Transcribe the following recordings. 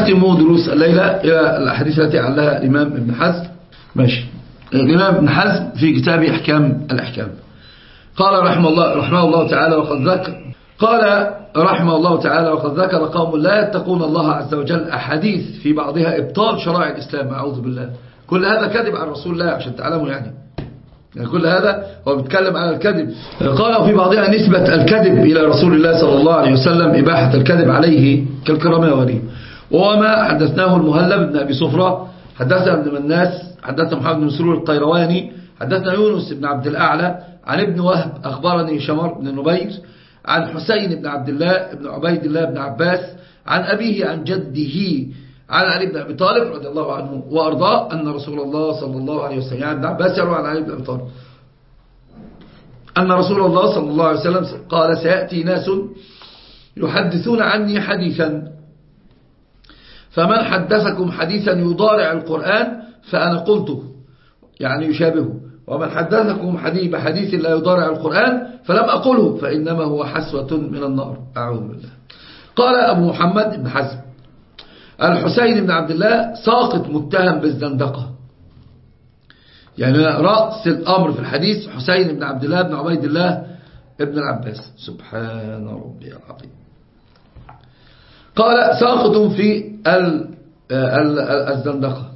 نختم دروس الليلة إلى الأحاديث التي علها الإمام ابن حزم. ماشي. الإمام ابن حزم في كتاب أحكام الأحكام قال رحمه الله تعالى وقد ذكر قوم لا يتقون الله عز وجل أحاديث في بعضها إبطال شرائع الإسلام، أعوذ بالله. كل هذا كذب عن رسول الله عشان تعلموا يعني كل هذا هو بيتكلم عن الكذب. قال في بعضها نسبة الكذب إلى رسول الله صلى الله عليه وسلم، إباحة الكذب عليه كالكرامة وغيره. وما حدثناه المهلب بن أبي صفرة حدثنا ابن مناس حدثنا محمد بن مسرور القيرواني حدثنا يونس بن عبد الأعلى عن ابن وهب أخبرني شمر بن نبير عن حسين بن عبد الله بن عبيد الله بن عباس عن أبيه عن جده عن علي بن أبي طالب رضي الله عنه وأرضاه أن رسول الله صلى الله عليه وسلم، يعني ابن عباس يروي عن علي بن أبي طالب أن رسول الله صلى الله عليه وسلم قال سيأتي ناس يحدثون عني حديثا فمن حدثكم حديثا يضارع القرآن فأنا قلته، يعني يشابهه، ومن حدثكم بحديث لا يضارع القرآن فلم أقله فإنما هو حسوة من النار، أعوذ بالله. قال أبو محمد بن حزم الحسين بن عبد الله ساقط متهم بالزندقة، يعني رأس الأمر في الحديث حسين بن عبد الله بن عبيد الله ابن العباس، سبحان ربي العظيم. قال ساقط في الزندقة.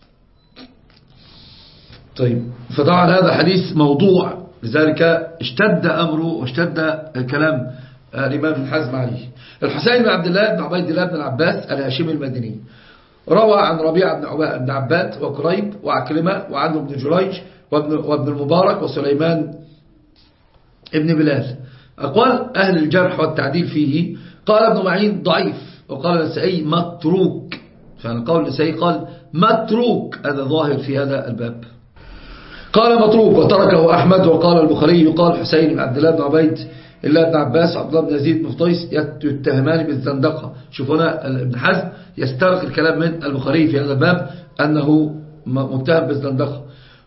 طيب، فطبعا هذا حديث موضوع، لذلك اشتد أمره واشتد كلام الإمام ابن حزم عليه. الحسين بن عبد الله بن عبيد الله بن العباس الهاشمي المدني روى عن ربيعة بن عباد وقريب وعكرمة وعنه بن جريج وابن المبارك وسليمان ابن بلال. أقوال أهل الجرح والتعديل فيه قال ابن معين ضعيف، وقال النسائي متروك، فأنا قول النسائي قال متروك، هذا ظاهر في هذا الباب. قال متروك وتركه أحمد. وقال البخاري يقال حسين بن عبد الله بن عبيد الله بن عباس عبد الله بن يزيد بن قيس يتهمان بالزندقة. شوف هنا ابن حزم يسترق الكلام من البخاري في هذا الباب أنه متهم بالزندقة.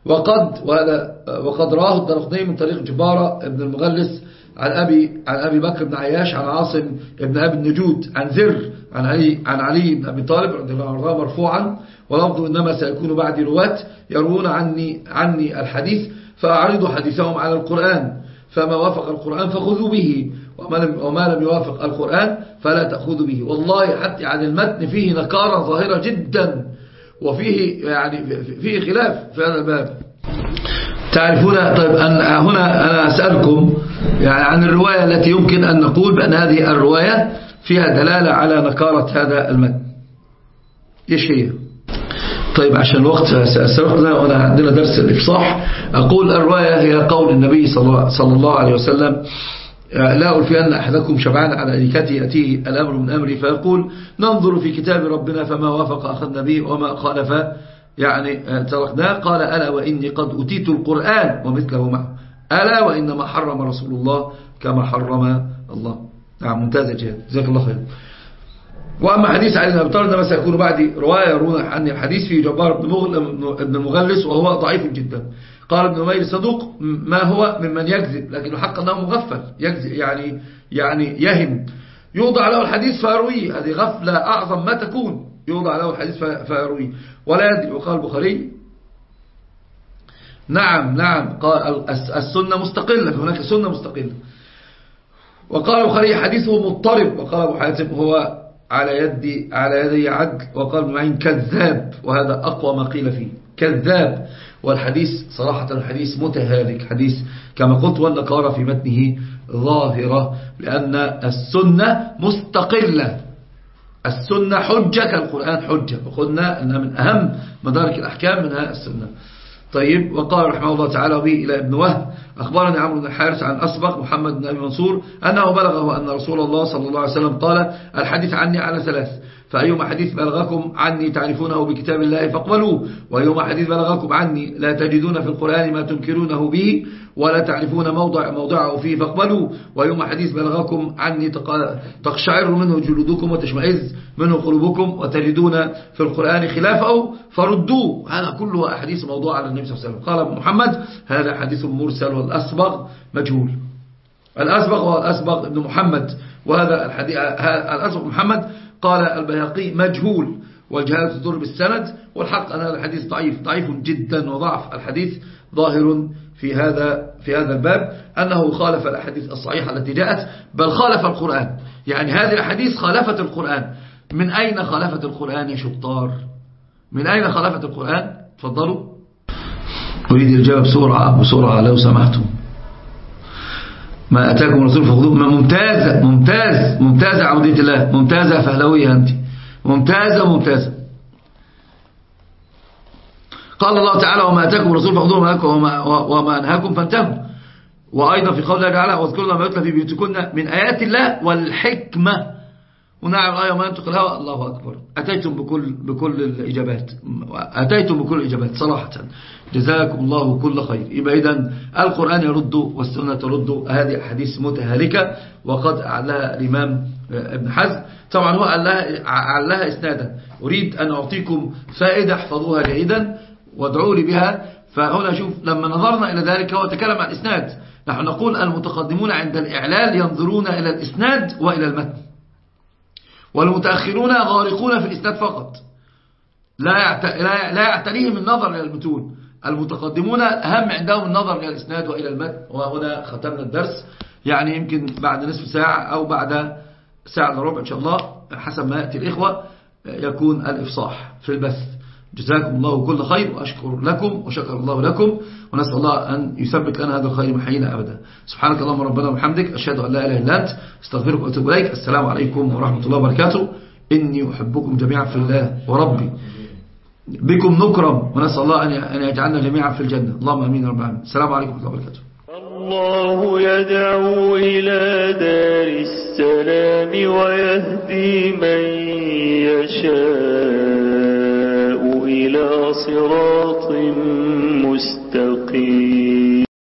وقد راه الدرقطني من طريق جبارة ابن المغلس عن أبي بكر بن عياش عن عاصم ابن أبي النجود عن زر عن علي بن أبي طالب رضي الله عنه مرفوعا، ولفظ إنما سيكون بعدي رواة يروون عني الحديث فأعرضوا حديثهم على القرآن، فما وافق القرآن فخذوا به وما لم يوافق القرآن فلا تأخذوا به. والله حتى عن المتن فيه نكارة ظاهرة جدا، وفيه يعني فيه خلاف في هذا الباب تعرفون. طيب هنا أنا أسألكم يعني عن الرواية التي يمكن أن نقول بأن هذه الرواية فيها دلالة على نكارة هذا المتن، إيش هي؟ طيب عشان الوقت سبقنا وأنا عندنا درس الإفصاح، أقول الرواية هي قول النبي صلى الله عليه وسلم لا ألفين أحدكم شبعان على أريكته يأتيه الأمر من أمري فيقول ننظر في كتاب ربنا فما وافق أخذنا به وما خالف يعني تركناه. قال ألا وإني قد أتيت القرآن ومثله معه، ألا وإنما حرم رسول الله كما حرم الله. نعم، ممتاز جدا، جزاك الله خير. وأما حديث علي بن أبي طالب ما سيكون بعدي رواية يرون عن الحديث في جبار بن المغلس وهو ضعيف جدا. قال ابن نمير صدوق ما هو ممن يكذب، لكن الحق أنه مغفل يكذب يعني يهم، يوضع له الحديث فيرويه، هذه غفلة أعظم ما تكون، يوضع له الحديث فيرويه ولا يدري. وقال البخاري نعم قال السنة مستقلة، هناك سنة مستقلة. وقال البخاري حديثه مضطرب. وقال أبو حاتم هو على يدي عدل. وقال ابن معين كذاب، وهذا أقوى ما قيل فيه، كذاب. والحديث صراحة الحديث متهالك، حديث كما قلت والنكارة في متنه ظاهرة، لأن السنة مستقلة، السنة حجة كالقرآن حجة، وقلنا أنها من أهم مدارك الأحكام منها السنة. طيب، وقال رحمه الله تعالى به إلى ابن وهب أخبرني عمرو بن الحارث عن أسبق محمد بن أبي منصور أنه بلغه أن رسول الله صلى الله عليه وسلم قال الحديث عني على ثلاث، فأيما حديث بلغكم عني تعرفونه بكتاب الله فاقبلوه، وأيما حديث بلغكم عني لا تجدون في القرآن ما تنكرونه به ولا تعرفون موضعه فيه فاقبلوه، وأيما حديث بلغكم عني تقشعر منه جلودكم وتشمئز منه قلوبكم وتجدون في القرآن خلافه فردوه. هذا كله أحاديث موضوع على النبي صلى الله عليه وسلم. قال ابن محمد هذا حديث مرسل، والأسبغ مجهول. الأسبغ هو الأسبغ ابن محمد، وهذا الأسبغ محمد قال البيهقي مجهول، والجهالة تضر بالسند، والحق أن هذا الحديث ضعيف جدا، وضعف الحديث ظاهر في هذا الباب، أنه خالف الأحاديث الصحيحة التي جاءت، بل خالف القرآن. يعني هذه الأحاديث خالفت القرآن. من أين خالفت القرآن يا شطار؟ من أين خالفت القرآن؟ تفضلوا. أريد الإجابة بسرعة لو سمحتم. ما أتاكم الرسول فخذوه. ممتازة عودية الله، ممتازة فهلوية أنت، ممتازة. قال الله تعالى وما أتاكم الرسول فخذوه وما أنهاكم فانتهوا. وأيضا في قول الله تعالى واذكرنا ما يتلى في بيوتكن من آيات الله والحكمة. ونعم الآية وما ينطق الهوى. الله أكبر. أتيتم بكل الإجابات صراحة. جزاكم الله كل خير. يبقى إذن القرآن يرد والسنة ترد هذه أحاديث متهالكة، وقد أعلاها الإمام ابن حزم. طبعا هو أعلاها إسنادا. أريد أن أعطيكم فائدة احفظوها جيدا وادعوا لي بها. فهنا شوف لما نظرنا إلى ذلك هو تكلم عن الإسناد. نحن نقول المتقدمون عند الإعلال ينظرون إلى الإسناد وإلى المتن، والمتأخرون غارقون في الإسناد فقط، لا يعتنيهم النظر إلى المتون. المتقدمون أهم عندهم النظر إلى الإسناد وإلى المتن. وهنا ختمنا الدرس، يعني يمكن بعد نصف ساعة أو بعد ساعة وربع إن شاء الله حسب ما يأتي الإخوة يكون الإفصاح في البث. جزاكم الله كل خير، وأشكر لكم وشكر الله لكم، ونسأل الله أن يثبت لنا هذا الخير من حينا أبدا. سبحانك اللهم ربنا وبحمدك، أشهد أن لا إله إلا أنت، استغفرك وأتوب إليك. السلام عليكم ورحمة الله وبركاته. إني أحبكم جميعا في الله وربي، بكم نكرم، ونسأل الله أن يجعلنا جميعا في الجنة. اللهم أمين رب العالمين. السلام عليكم ورحمة الله وبركاته. الله يدعو إلى دار السلام ويهدي من يشاء إلى صراط مستقيم.